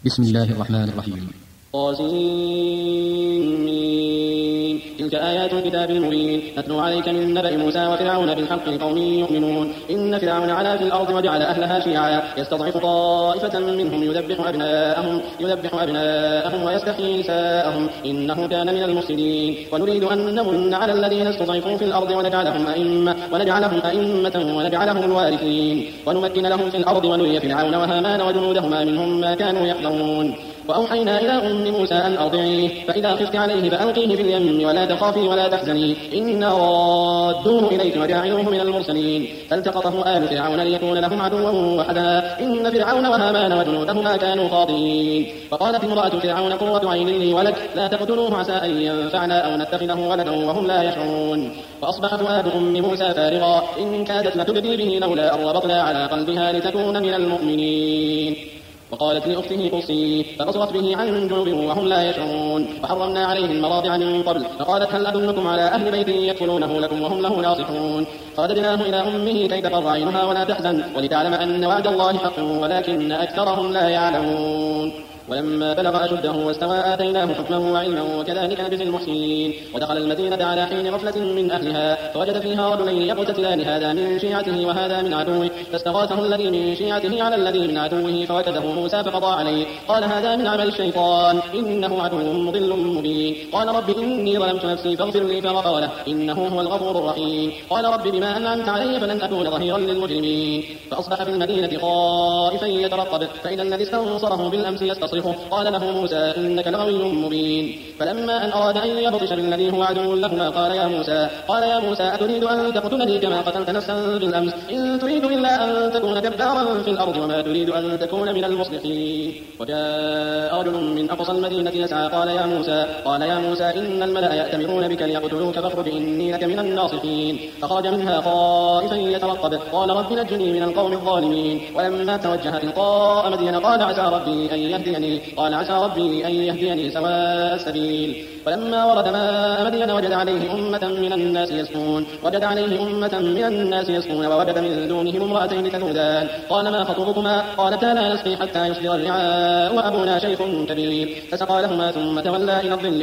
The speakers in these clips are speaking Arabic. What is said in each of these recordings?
بسم الله الرحمن الرحيم. طاسين. تلك آيات الكتاب المبين نتلو عليك من نبأ موسى وفرعون بالحق لقوم يؤمنون. إن فرعون علا في الأرض وجعل أهلها شيعا يستضعف طائفة منهم يذبح أبناءهم ويستحيي نساءهم إنه كان من المفسدين. ونريد أن نمن على الذين استضعفوا في الأرض ونجعلهم أئمة ونجعلهم الوارثين ونمكن لهم في الأرض ونري فرعون وهامان وجنودهما منهم ما كانوا يحذرون. وأوحينا إلى أم موسى أن أرضعيه فإذا خفت عليه فألقيه في اليم ولا تخافي ولا تحزني إنا رادوه إليك وجاعلوه من المرسلين. فالتقطه آل فرعون ليكون لهم عدوا وحدا إن فرعون وهامان وجنودهما كانوا خاطئين. فقالت امرأة فرعون قرة عين لي ولك لا تقتلوه عسى أن ينفعنا أو نتخذه ولدا وهم لا يشعرون. فأصبح فؤاد أم موسى فارغا إن كادت لتبدي به لولا أن ربطنا على قلبها لتكون من المؤمنين. وقالت لأخته قصيه فبصرت به عن جنوب وهم لا يشعرون. وحرمنا عليه المراضع من قبل فقالت هل أدلكم على أهل بيت يكفلونه لكم وهم له ناصحون. فرددناه إلى أمه كي تقر عينها ولا تحزن ولتعلم أن وعد الله حق ولكن أكثرهم لا يعلمون. ولما بلغ أشده واستوى آتيناه حكما وعلما وكذلك نجزي المحسنين. ودخل المدينة على حين غفلة من أهلها فوجد فيها رجلين يقتتلان هذا من شيعته وهذا من عدوه فاستغاثه الذي من شيعته على الذي من عدوه فوكده موسى فقضى عليه قال هذا من عمل الشيطان إنه عدو مضل مبين. قال رب إني ظلمت نفسي فاغفر لي فغفر له إنه هو الغفور الرحيم. قال رب بما أنعمت علي فلن أكون ظهيرا للمجرمين. فأصبح في المدينة خائفا يترقب فإذا الذي استنصره بالأمس يستصرخه قال له موسى إنك لغوي مبين. فلما أن أراد أن يبطش بالذي هو عدو لهما قال يا موسى أتريد أن تقتلني كما قتلت نفسا بالأمس إن تريد إلا أن تكون جبارا في الأرض وما تريد أن تكون من المصلحين. وجاء رجل من أقصى المدينة يسعى قال يا موسى إن الملأ يأتمرون بك ليقتلوك فاخرج إني لك من الناصحين. فخرج منها خائفا يترقب قال رب نجني من القوم الظالمين. ولما توجه تلقاء مدين قال عسى ربي أن يهديني سواء السبيل. فلما ورد ماء مدين وجد عليه أمة من الناس يسقون ووجد من دونهم امرأتين تذودان قال ما خطبكما قالتا لا نسقي حتى يصدر الرعاء وأبونا شيخ كبير. فسقى لهما ثم تولى إلى الظل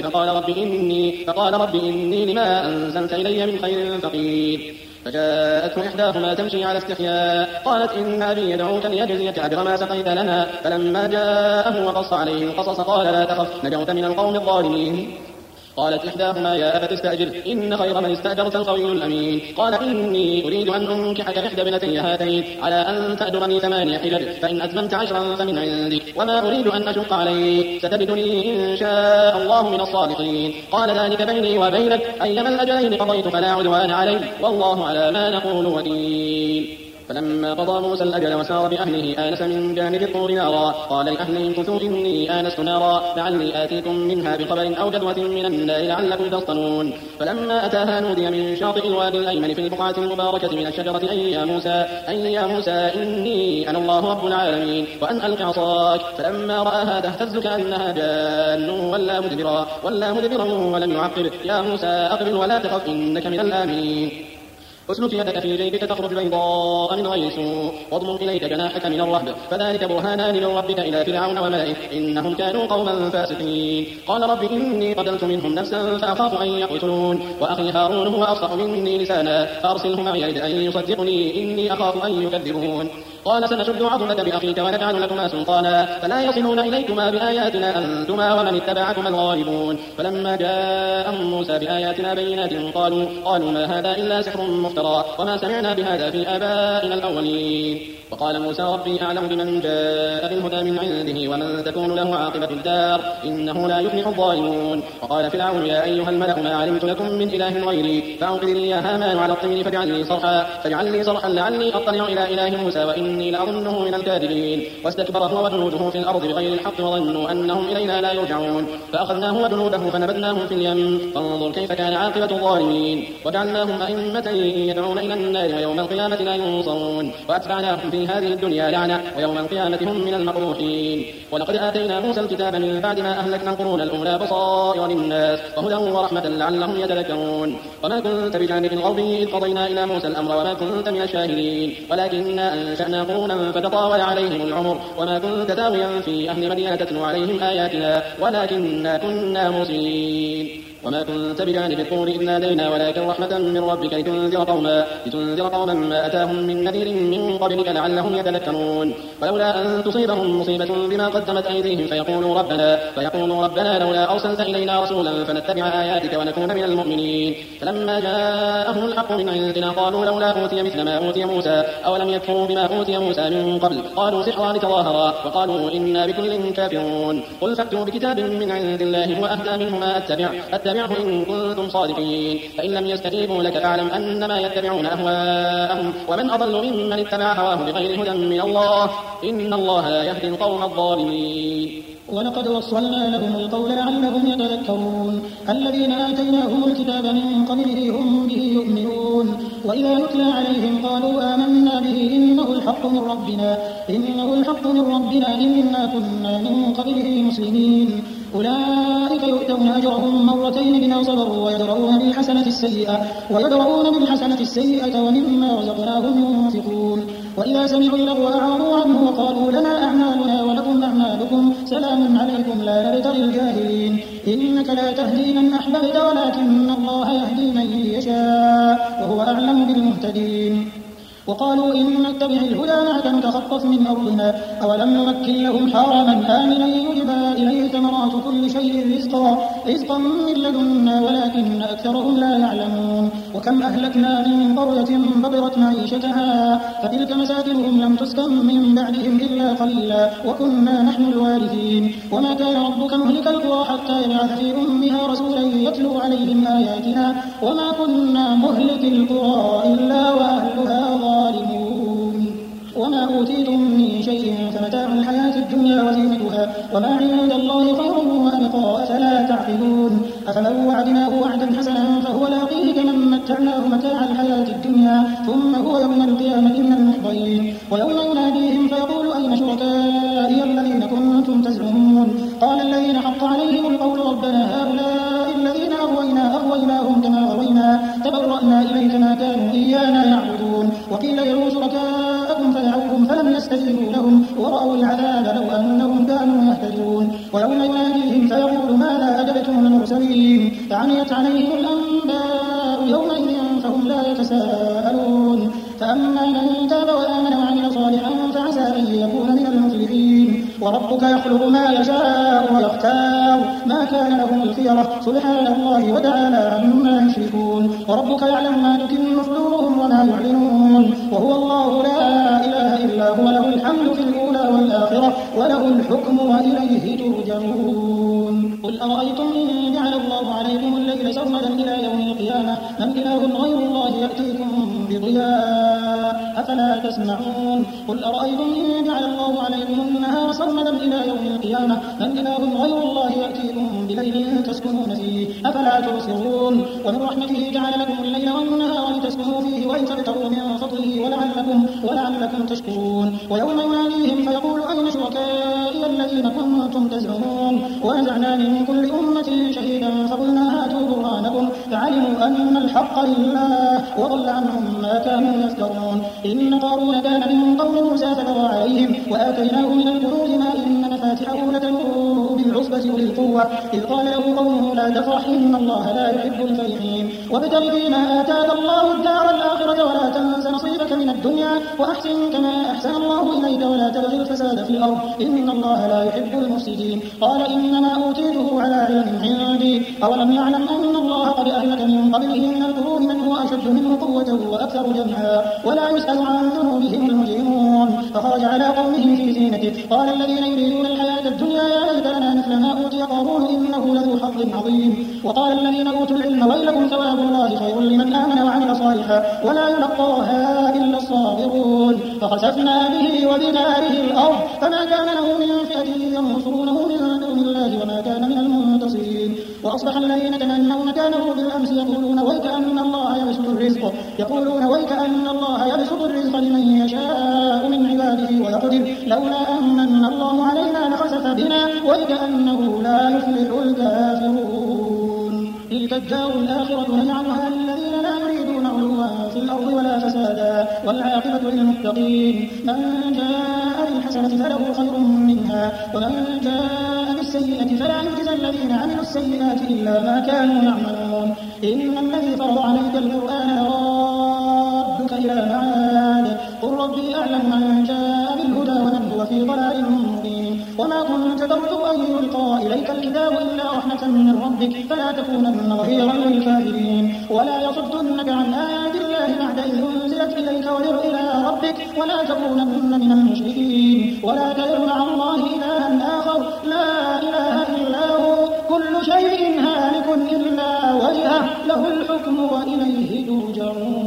فقال رب إني لما أنزلت إلي من خير فقير. فجاءته إحداهما تمشي على استحياء قالت إن أبي يدعوك ليجزيك أجر ما سقيت لنا. فلما جاءه وقص عليه القصص قال لا تخف نجوت من القوم الظالمين. قالت إحداهما يا أبت استأجر إن خير من استأجرت القوي الأمين. قال إني أريد أن أنكحك إحدى ابنتي هاتين على أن تأجرني 8 حجج فإن أتممت 10 فمن عندك وما أريد أن أشق عليك ستجدني إن شاء الله من الصالحين. قال ذلك بيني وبينك أيما الأجلين قضيت فلا عدوان علي والله على ما نقول وكيل. فلما قضى موسى الأجل وسار بأهله آنس من جانب الطور نارا قال لأهله امكثوا إني آنست نارا لعلي آتيكم منها بخبر أو جدوة من النار لعلكم تصطلون. فلما أتاها نودي من شاطئ الوادي الأيمن في البقعة المباركة من الشجرة أي يا موسى إني أنا الله رب العالمين وأن ألق عصاك. فلما رآها تهتز كأنها جان ولا مدبرا ولم يعقب يا موسى أقبل ولا تخف إنك من الآمنين. اسلك يدك في جيبك تخرج بيضاء من غير سوء واضمم إليك جناحك من الرهب فذلك برهانان من ربك إلى فرعون وملئه إنهم كانوا قوما فاسقين. قال رب إني قتلت منهم نفسا فأخاف أن يقتلون وأخي هارون هو أفصح مني لسانا فأرسله معي يرد أن يصدقني إني أخاف أن يكذبون. قال سنشد عضدك بأخيك ونجعل لكما سلطانا فلا يصلون إليكما بآياتنا أنتما ومن اتبعكما الغالبون. فلما جاءهم موسى بآياتنا بينات قالوا ما هذا إلا سحر مفترى وما سمعنا بهذا في آبائنا الأولين. وقال موسى ربي أعلم بمن جاء بالهدى من عنده ومن تكون له عاقبة الدار إنه لا يفلح الظالمون. وقال فرعون يا أيها الملأ ما علمت لكم من إله غيري فأوقد لي يا هامان على الطين فاجعل لي صرحا لعلي أطلع إلى إله موسى وإني لأظنه من الكاذبين. واستكبر هو وجنوده في الأرض بغير الحق وظنوا أنهم إلينا لا يرجعون. فأخذناه وجنوده فنبذناهم في اليم فانظر كيف كان عاقبة الظالمين. وجعلناهم أئمة يدعون إلى النار ويوم القيامة لا ينصرون. وأتبعناهم في في هذه الدنيا لعنة ويوم القيامة هم من المقروحين. ولقد آتينا موسى الكتاب من بعد ما أهلكنا القرون الأولى بصائر للناس وهدى ورحمة لعلهم يتذكرون. وما كنت بجانب الغربي إذ قضينا إلى موسى الأمر وما كنت من الشاهدين ولكننا أنشأنا قرونا فتطاول عليهم العمر وما كنت ثاويا في أهل مدين تتلو عليهم آياتنا ولكننا كنا مرسلين. وما كنت بجانب الطور إذ نادينا ولكن رحمة من ربك لتنذر قوما ما أتاهم من نذير من قبلك لعلهم يتذكرون. ولولا أن تصيبهم مصيبة بما قدمت أيديهم فيقولوا ربنا لولا أرسلت إلينا رسولا فنتبع آياتك ونكون من المؤمنين. فلما جاءهم الحق من عندنا قالوا لولا أوتي مثل ما أوتي موسى أولم يكفروا بما أوتي موسى من قبل قالوا سحران تظاهرا وقالوا إنا بكل كافرون. قل فأتوا بكتاب من عند الله هو أهدى منهما أتبعه إن كنتم صادقين. فإن لم يستجيبوا لك فاعلم أنما يتبعون أهواءهم ومن أضل ممن اتبع هواه بغير هدى من الله إن الله لا يهدي القوم الظالمين. ولقد وصلنا لهم القول لعلهم يتذكرون. الذين آتيناهم الكتاب من قبله هم به يؤمنون وإذا يتلى عليهم قالوا آمنا به إنه الحق من ربنا إنا كنا من قبله مسلمين. أولئك يؤتون أجرهم مرتين بما صبروا ويدرؤون بالحسنة السيئة ومما رزقناهم ينفقون. وإذا سمعوا اللغو أعرضوا عنه وقالوا لنا أعمالنا ولكم أعمالكم سلام عليكم لا نبتغي الجاهلين. إنك لا تهدي من أحببت ولكن الله يهدي من يشاء وهو أعلم بالمهتدين. وقالوا إن نتبع الهدى معك نتخطف من أرضنا أولم نمكن لهم حرما آمنا يجبى إليه ثمرات كل شيء رزقا من لدنا ولكن أكثرهم لا يعلمون. وكم أهلكنا من قرية بطرت معيشتها فتلك مساكنهم لم تسكن من بعدهم إلا قليلا وكنا نحن الوارثين. وما كان ربك مهلك القرى حتى يبعث في أمها رسولا يتلو عليهم آياتنا وما كنا مهلك القرى إلا وأهلها ظالمون. وما أوتيتم من شيء فمتاع الحياة الدنيا وزينتها وما عند الله خير وأبقى أفلا تعقلون. أفمن وعدناه وعدا حسنا فهو لاقيه كمن متعناه متاع الحياة الدنيا ثم هو يوم القيامة من المحضرين. ويوم يناديهم فيقول أين شركائي الذين كنتم تزعمون قال الذين حق عليهم القول ربنا هؤلاء الذين أغويناهم كما غوينا تبرأنا إليك ما كانوا إيانا يعبدون. وقيل ادعوا شركاءكم فدعوهم فلم يستجيبوا لهم ورأوا العذاب لو أنهم كانوا يهتدون. ويوم يناديهم فيقول ماذا أجبتم المرسلين فعميت عليهم الأنباء يومئذ فهم لا يتساءلون. فأما من تاب وآمن وعمل صالحا فعسى أن يكون من المفلحين. وربك يخلق ما يشاء ويختار ما كان لهم الخيرة سبحان الله وتعالى عما يشركون. وربك يعلم ما تكن صدورهم وما يعلنون وهو الله لا إله إلا هو له الحمد في الأولى والآخرة وله الحكم وإليه ترجعون. قل أرأيتم إن جعل الله عليكم الليل سرمدا إلى يوم القيامة من إله غير الله يأتيكم بضياء أفلا تسمعون. قل أرأيتم إن جعل الله عليكم النهار سرمدا إلى يوم القيامة من إله غير الله يأتيكم بليل تسكنون فيه أفلا تبصرون. ومن رحمته جعل لكم الليل والنهار لتسكنوا فيه ولتبتغوا من فضله ولعلكم تشكرون. ويوم يناديهم فيقول أين شركائي الذين كنتم تزعمون ونزعنا من كل أمة شهيدا فقلنا هاتوا برهانكم فعلموا أن الحق لله وضل عنهم ما كانوا يفترون. إن قارون كان من قوم موسى فبغى عليهم وآتيناه من الكنوز ما إن مفاتحه لتنوء بالعصبة أولي القوة إذ قال له قومه لا تفرح إن الله لا يحب الفرحين. وابتغ فيما آتاك الله الدار الآخرة ولا تنس نصيبك من الدنيا وأحسن كما أحسن الله إليك ولا تبغ الفساد في الأرض إن الله لا يحب المفسدين. قال إنما أوتيته على علم عندي أولم يعلم أن الله قد أهلك من قبله من القرون من هو أشد منه قوة وأكثر جمعا ولا يسأل عن ذنوبهم المجرمون. فخرج على قومه في زينته قال الذين يريدون الحياة الدنيا يا ليت لنا مثل ما أوتي قارون إنه لذو حظ عظيم. وقال الذين أوتوا العلم ويلكم ثواب الله خير لمن آمن وعمل صالحا ولا يلقاها إلا الصابرون. فخسفنا به وبداره الأرض فما كان له من فئة ينصرونه من دون الله وما كان من المنتصرين. وأصبح الذين تمنوا مكانه بالأمس يقولون ويك أن الله يبسط الرزق لمن يشاء من فاعتبر لولا أمن الله علينا لخسف بنا وكأنه لا يفلح الكافرون تلك الدار الآخرة نجعلها للذين لا يريدون علوا في الأرض ولا فسادا والعاقبة للمتقين من جاء بالحسنة فله خير منها ومن جاء بالسيئة فلا يجزى الذين عملوا السيئات إلا ما كانوا يعملون إن الذي فرض عليك القرآن رادك إلى معاد قل ربي أعلم من جاء بالهدى ومن هو في ضلال مبين وما كنت ترجو أن يلقى إليك الكتاب إلا رحمة من ربك فلا تكونن ظهيرا للكافرين ولا يصدنك عن آيات الله بعد إذ أنزلت إليك وادع إلى ربك ولا تكونن من المشركين ولا تدع مع الله إلها آخر لا إله إلا هو كل شيء هالك إلا وجهه له الحكم وإليه ترجعون.